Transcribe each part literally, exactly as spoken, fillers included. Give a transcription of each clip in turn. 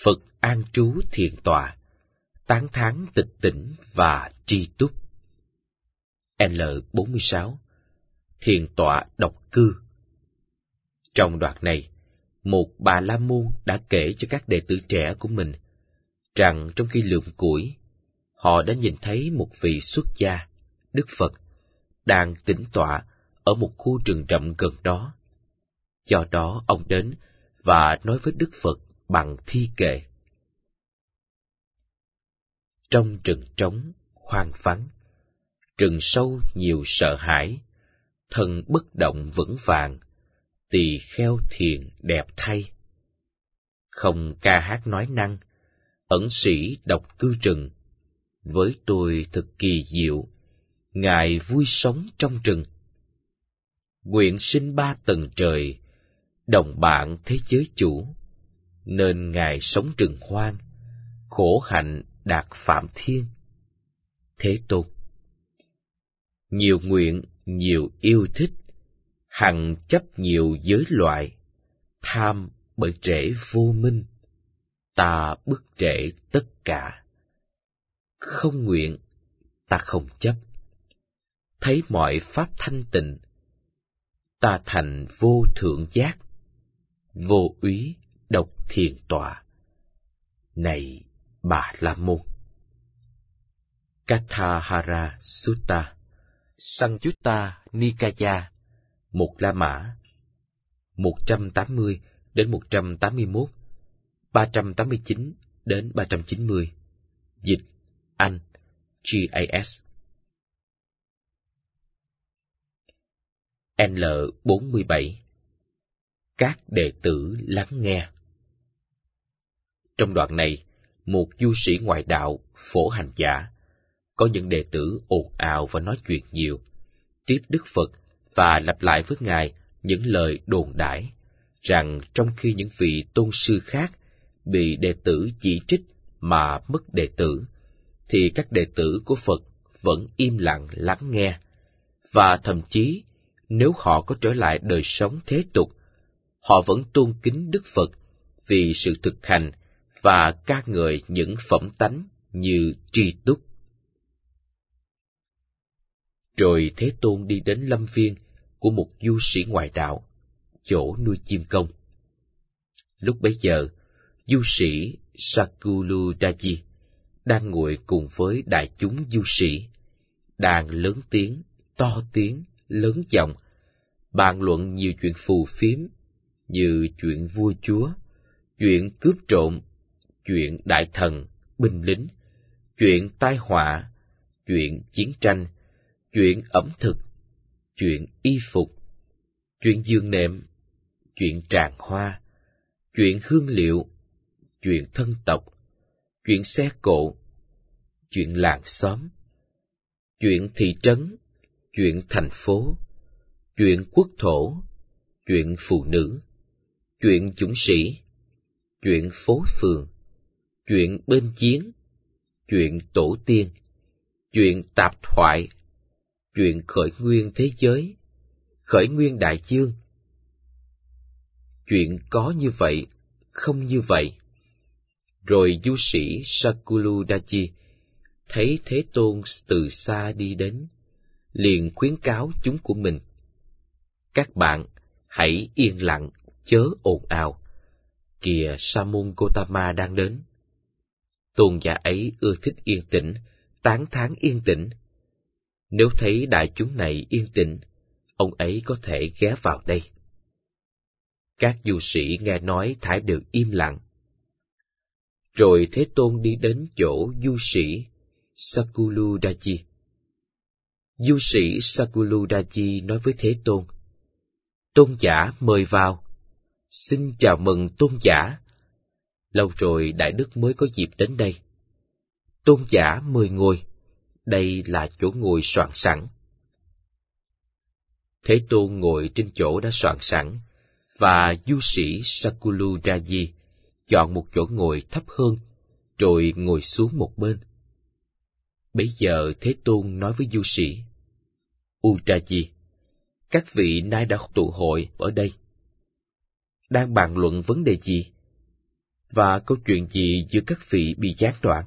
Phật an trú thiền tọa, tán thán tịch tỉnh và tri túc. L bốn mươi sáu. Thiền tọa độc cư. Trong đoạn này, một Bà La Môn đã kể cho các đệ tử trẻ của mình rằng trong khi lượm củi, họ đã nhìn thấy một vị xuất gia, Đức Phật, đang tĩnh tọa ở một khu rừng rậm gần đó. Do đó ông đến và nói với Đức Phật bằng thi kệ. Trong rừng trống, hoang vắng, rừng sâu nhiều sợ hãi, thân bất động vững vàng, tỳ kheo thiền đẹp thay. Không ca hát nói năng, ẩn sĩ độc cư rừng, với tôi thật kỳ diệu, Ngài vui sống trong rừng. Nguyện sinh ba tầng trời, đồng bạn thế giới chủ, nên Ngài sống rừng hoang, khổ hạnh đạt phạm thiên. Thế Tôn. Nhiều nguyện, nhiều yêu thích, hằng chấp nhiều giới loại, tham bởi trễ vô minh, ta bức trễ tất cả. Không nguyện, ta không chấp, thấy mọi pháp thanh tịnh, ta thành vô thượng giác, vô úy độc thiền tọa. Này Bà La Môn. Katthahara Sutta, Sanjutta Nikaya, một La Mã, một trăm tám mươi đến một trăm tám mươi mốt, ba trăm tám mươi chín đến ba trăm chín mươi. Dịch Anh, G A S. L bốn mươi bảy. Các đệ tử lắng nghe. Trong đoạn này, một du sĩ ngoại đạo, phổ hành giả, có những đệ tử ồn ào và nói chuyện nhiều, tiếp Đức Phật và lặp lại với Ngài những lời đồn đãi rằng trong khi những vị tôn sư khác bị đệ tử chỉ trích mà mất đệ tử, thì các đệ tử của Phật vẫn im lặng lắng nghe, và thậm chí nếu họ có trở lại đời sống thế tục, họ vẫn tôn kính Đức Phật vì sự thực hành và ca ngợi những phẩm tánh như tri túc. Rồi Thế Tôn đi đến lâm viên của một du sĩ ngoại đạo, chỗ nuôi chim công. Lúc bấy giờ, du sĩ Sakuludaji đang ngồi cùng với đại chúng du sĩ, đang lớn tiếng, to tiếng, lớn giọng, bàn luận nhiều chuyện phù phiếm, như chuyện vua chúa, chuyện cướp trộm, chuyện đại thần, binh lính, chuyện tai họa, chuyện chiến tranh, chuyện ẩm thực, chuyện y phục, chuyện giường nệm, chuyện tràng hoa, chuyện hương liệu, chuyện thân tộc, chuyện xe cộ, chuyện làng xóm, chuyện thị trấn, chuyện thành phố, chuyện quốc thổ, chuyện phụ nữ, chuyện dũng sĩ, chuyện phố phường, chuyện bên chiến, chuyện tổ tiên, chuyện tạp thoại, chuyện khởi nguyên thế giới, khởi nguyên đại dương, chuyện có như vậy, không như vậy. Rồi du sĩ Sakuludaji thấy Thế Tôn từ xa đi đến, liền khuyến cáo chúng của mình: các bạn hãy yên lặng, chớ ồn ào. Kìa, Sa môn Gotama đang đến. Tôn giả ấy ưa thích yên tĩnh, tán thán yên tĩnh. Nếu thấy đại chúng này yên tĩnh, ông ấy có thể ghé vào đây. Các du sĩ nghe nói thải đều im lặng. Rồi Thế Tôn đi đến chỗ du sĩ Sakuludaji. Du sĩ Sakuludaji nói với Thế Tôn: Tôn giả mời vào. Xin chào mừng Tôn giả. Lâu rồi Đại Đức mới có dịp đến đây. Tôn giả mời ngồi. Đây là chỗ ngồi soạn sẵn. Thế Tôn ngồi trên chỗ đã soạn sẵn, và du sĩ Sakuludaji chọn một chỗ ngồi thấp hơn, rồi ngồi xuống một bên. Bấy giờ Thế Tôn nói với du sĩ: Udaji, các vị nay đã tụ hội ở đây. Đang bàn luận vấn đề gì? Và câu chuyện gì giữa các vị bị gián đoạn?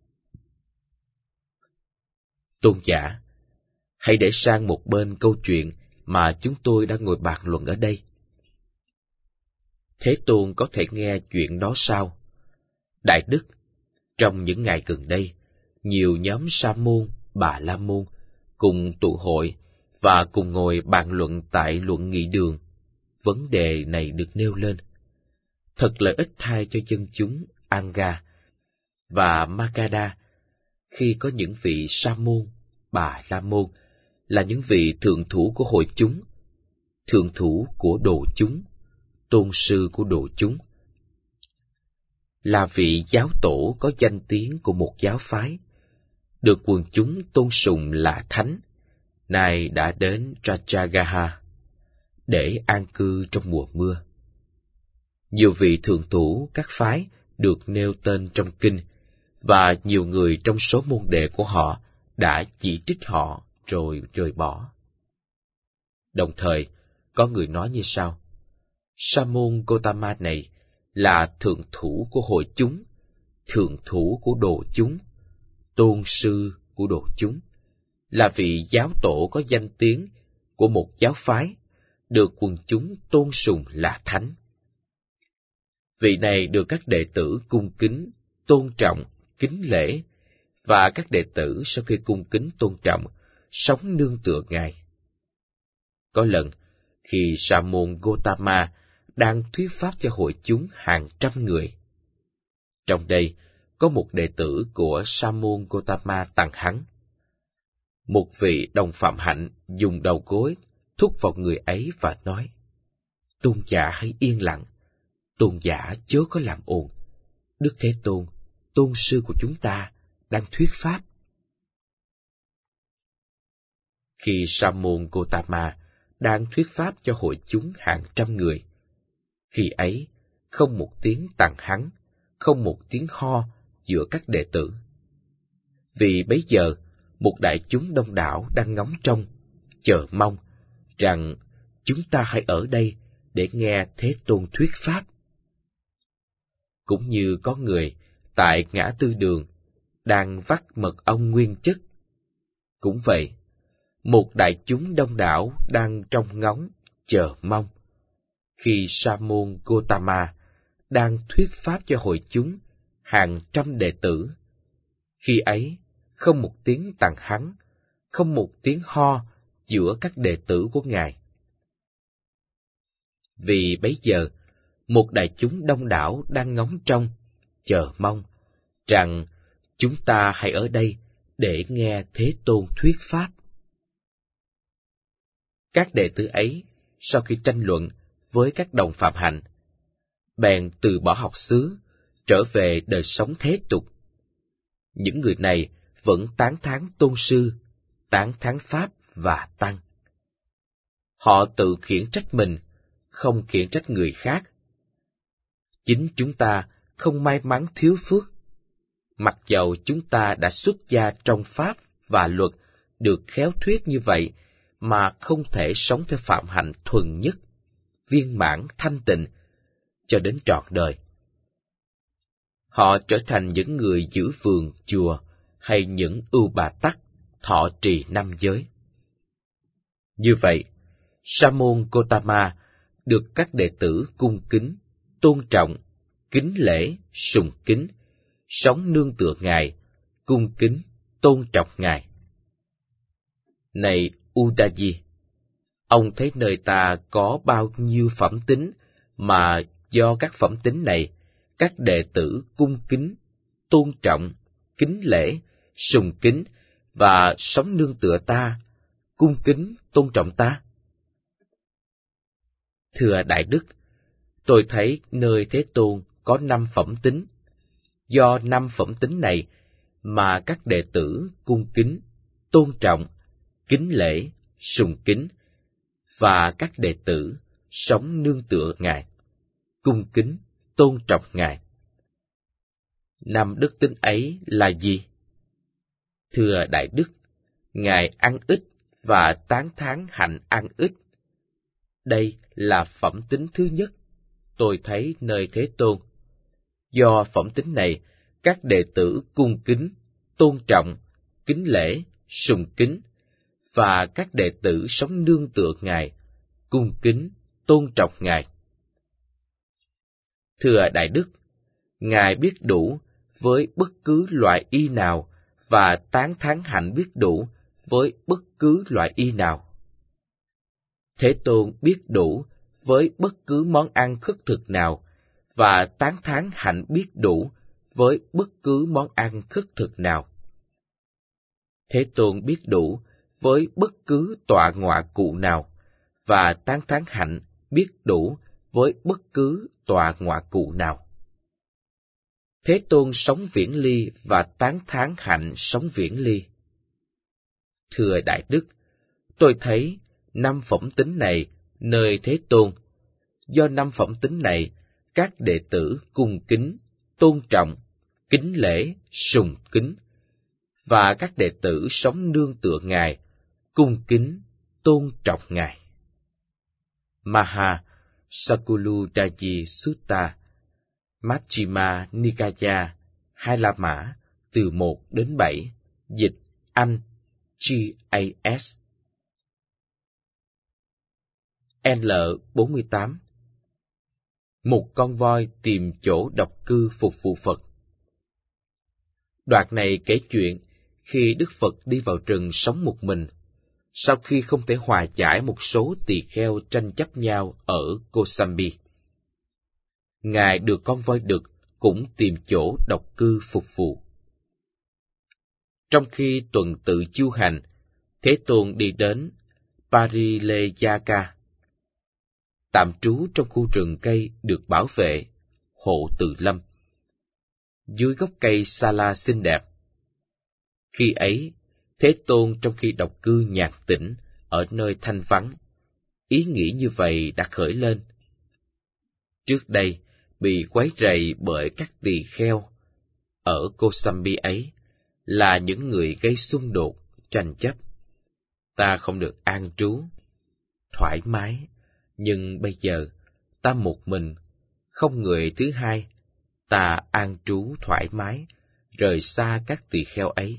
Tôn giả, hãy để sang một bên câu chuyện mà chúng tôi đang ngồi bàn luận ở đây. Thế Tôn có thể nghe chuyện đó sao? Đại Đức, trong những ngày gần đây, nhiều nhóm Sa môn, Bà La môn cùng tụ hội và cùng ngồi bàn luận tại luận nghị đường. Vấn đề này được nêu lên. Thật lợi ích thay cho dân chúng Anga và Magadha khi có những vị Sa môn, Bà La môn là những vị thượng thủ của hội chúng, thượng thủ của đồ chúng, tôn sư của đồ chúng, là vị giáo tổ có danh tiếng của một giáo phái, được quần chúng tôn sùng là thánh, nay đã đến Rajagaha để an cư trong mùa mưa. Nhiều vị thượng thủ các phái được nêu tên trong kinh, và nhiều người trong số môn đệ của họ đã chỉ trích họ rồi rời bỏ. Đồng thời, có người nói như sau: Sa môn Gotama này là thượng thủ của hội chúng, thượng thủ của đồ chúng, tôn sư của đồ chúng, là vị giáo tổ có danh tiếng của một giáo phái, được quần chúng tôn sùng là thánh. Vị này được các đệ tử cung kính, tôn trọng, kính lễ, và các đệ tử sau khi cung kính tôn trọng, sống nương tựa Ngài. Có lần, khi Sa môn Gotama đang thuyết pháp cho hội chúng hàng trăm người, trong đây có một đệ tử của Sa môn Gotama tặng hắn. Một vị đồng phạm hạnh dùng đầu gối thúc vào người ấy và nói: Tôn giả hãy yên lặng, tôn giả chớ có làm ồn. Đức Thế Tôn, tôn sư của chúng ta, đang thuyết pháp. Khi Sa môn Gotama đang thuyết pháp cho hội chúng hàng trăm người, khi ấy không một tiếng tặng hắn, không một tiếng ho giữa các đệ tử. Vì bấy giờ một đại chúng đông đảo đang ngóng trông, chờ mong rằng chúng ta hãy ở đây để nghe Thế Tôn thuyết pháp. Cũng như có người tại ngã tư đường đang vắt mật ong nguyên chất. Cũng vậy, một đại chúng đông đảo đang trông ngóng, chờ mong, khi Sa môn Gotama đang thuyết pháp cho hội chúng hàng trăm đệ tử. Khi ấy, không một tiếng tặng hắn, không một tiếng ho giữa các đệ tử của Ngài. Vì bấy giờ, một đại chúng đông đảo đang ngóng trông, chờ mong, rằng chúng ta hãy ở đây để nghe Thế Tôn thuyết pháp. Các đệ tử ấy, sau khi tranh luận với các đồng phạm hạnh, bèn từ bỏ học xứ, trở về đời sống thế tục. Những người này vẫn tán thán tôn sư, tán thán pháp và tăng. Họ tự khiển trách mình, không khiển trách người khác. Chính chúng ta không may mắn thiếu phước, mặc dầu chúng ta đã xuất gia trong pháp và luật được khéo thuyết như vậy, mà không thể sống theo phạm hạnh thuần nhất, viên mãn thanh tịnh cho đến trọn đời. Họ trở thành những người giữ vườn, chùa hay những ưu bà tắc thọ trì năm giới. Như vậy, Sa môn Gotama được các đệ tử cung kính, tôn trọng, kính lễ, sùng kính, sống nương tựa Ngài, cung kính, tôn trọng Ngài. Này Udayi, ông thấy nơi ta có bao nhiêu phẩm tính mà do các phẩm tính này, các đệ tử cung kính, tôn trọng, kính lễ, sùng kính và sống nương tựa ta, cung kính, tôn trọng ta. Thưa Đại Đức, tôi thấy nơi Thế Tôn có năm phẩm tính. Do năm phẩm tính này mà các đệ tử cung kính, tôn trọng, kính lễ, sùng kính, và các đệ tử sống nương tựa Ngài, cung kính, tôn trọng Ngài. Năm đức tính ấy là gì? Thưa Đại Đức, Ngài ăn ít và tán thán hạnh ăn ít. Đây là phẩm tính thứ nhất tôi thấy nơi Thế Tôn. Do phẩm tính này, các đệ tử cung kính, tôn trọng, kính lễ, sùng kính, và các đệ tử sống nương tựa Ngài, cung kính, tôn trọng Ngài. Thưa Đại Đức, Ngài biết đủ với bất cứ loại y nào và tán thán hạnh biết đủ với bất cứ loại y nào. Thế Tôn biết đủ với bất cứ món ăn khất thực nào và tán thán hạnh biết đủ với bất cứ món ăn khất thực nào. Thế Tôn biết đủ với bất cứ tọa ngọa cụ nào và tán thán hạnh biết đủ với bất cứ tọa ngọa cụ nào. Thế Tôn sống viễn ly và tán thán hạnh sống viễn ly. Thưa Đại Đức, tôi thấy năm phẩm tính này nơi Thế Tôn. Do năm phẩm tính này, các đệ tử cung kính, tôn trọng, kính lễ, sùng kính, và các đệ tử sống nương tựa Ngài, cung kính, tôn trọng Ngài. Maha Sakuladaji Sutta, Majjhima Nikaya, Hai La Mã, từ một đến bảy, dịch Anh, giê a ét. L bốn mươi tám. Một con voi tìm chỗ độc cư phục vụ Phật. Đoạn này kể chuyện khi Đức Phật đi vào rừng sống một mình, sau khi không thể hòa giải một số tỳ kheo tranh chấp nhau ở Kosambi. Ngài được con voi đực cũng tìm chỗ độc cư phục vụ. Trong khi tuần tự chu hành, Thế Tôn đi đến Parileyaka, tạm trú trong khu rừng cây được bảo vệ, hộ Từ Lâm, dưới gốc cây Sala xinh đẹp. Khi ấy, Thế Tôn trong khi độc cư nhàn tĩnh ở nơi thanh vắng, ý nghĩ như vậy đã khởi lên. Trước đây, bị quấy rầy bởi các tỳ kheo ở Kosambi ấy là những người gây xung đột, tranh chấp. Ta không được an trú, thoải mái, nhưng bây giờ ta một mình, không người thứ hai, ta an trú thoải mái, rời xa các tỳ kheo ấy.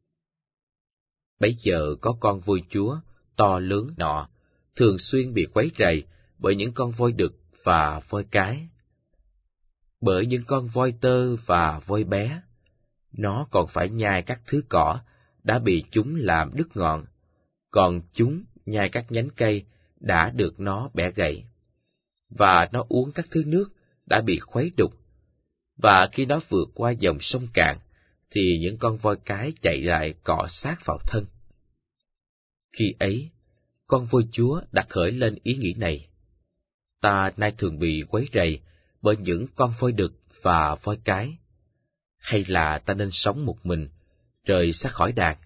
Bấy giờ có con voi chúa to lớn nọ, thường xuyên bị quấy rầy bởi những con voi đực và voi cái. Bởi những con voi tơ và voi bé, nó còn phải nhai các thứ cỏ đã bị chúng làm đứt ngọn, còn chúng nhai các nhánh cây đã được nó bẻ gãy. Và nó uống các thứ nước đã bị khuấy đục. Và khi nó vượt qua dòng sông cạn, thì những con voi cái chạy lại cọ sát vào thân. Khi ấy, con voi chúa đã khởi lên ý nghĩ này: ta nay thường bị quấy rầy bởi những con voi đực và voi cái, hay là ta nên sống một mình, rời xa khỏi đàn?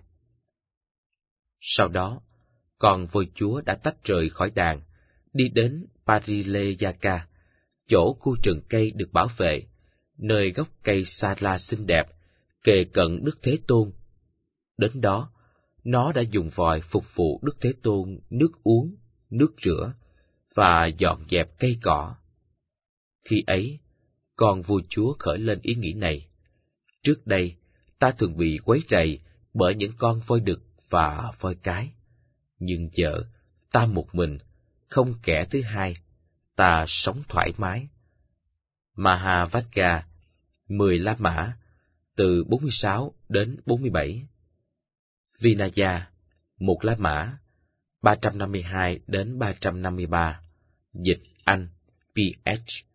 Sau đó, con voi chúa đã tách rời khỏi đàn, đi đến Parileyaka, chỗ khu rừng cây được bảo vệ, nơi gốc cây Sala xinh đẹp, kề cận Đức Thế Tôn. Đến đó, nó đã dùng vòi phục vụ Đức Thế Tôn nước uống, nước rửa, và dọn dẹp cây cỏ. Khi ấy, con vua chúa khởi lên ý nghĩ này: trước đây, ta thường bị quấy rầy bởi những con voi đực và voi cái, nhưng giờ, ta một mình, không kẻ thứ hai, ta sống thoải mái. Mahavajra, mười La Mã, từ bốn mươi sáu đến bốn mươi bảy. Vinaya, một La Mã, ba trăm năm mươi hai đến ba trăm năm mươi ba, dịch Anh, pê hát.